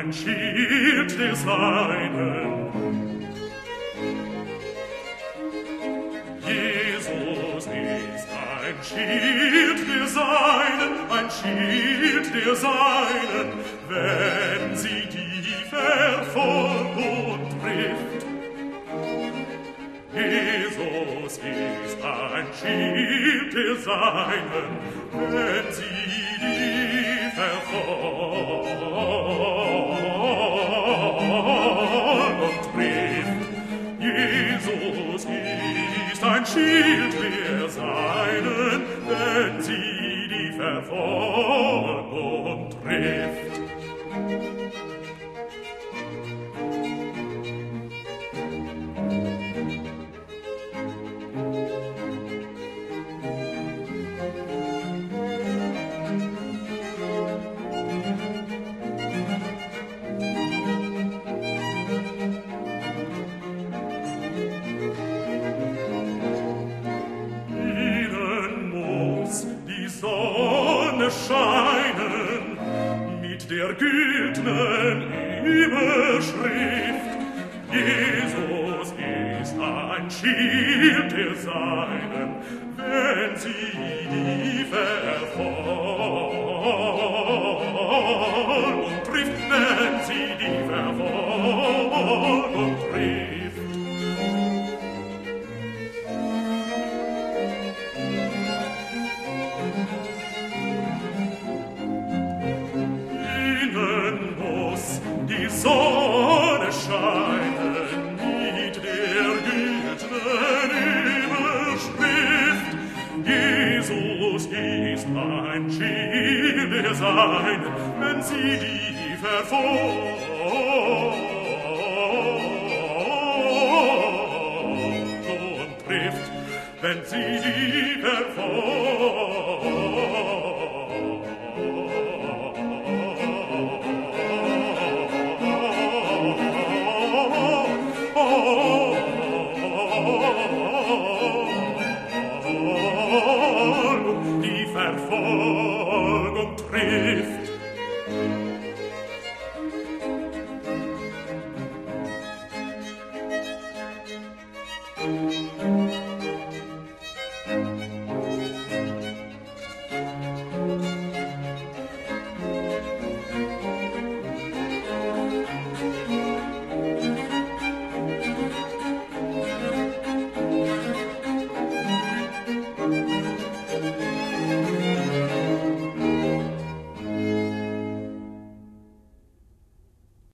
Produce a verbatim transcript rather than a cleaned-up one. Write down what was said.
ein Schild der Seinen. Jesus ist ein Schild der Seinen, ein Schild der Seinen, wenn sie die verfolgt und trifft. Jesus ist ein Schild der Seinen, wenn sie die verfolgt und trifft. Jesus ist ein Schild der Seinen, wenn sie die verfolgt und trifft. Scheinen mit der güldnen Überschrift. Jesus ist ein Schild der Seinen, wenn sie die verfolgt und trifft, wenn sie die verfolgt und trifft. Die Sonne scheinen mit der güldnen Überschrift. Jesus ist ein Schild der Seinen, wenn sie die verfolgt und trifft, wenn sie die verfolgt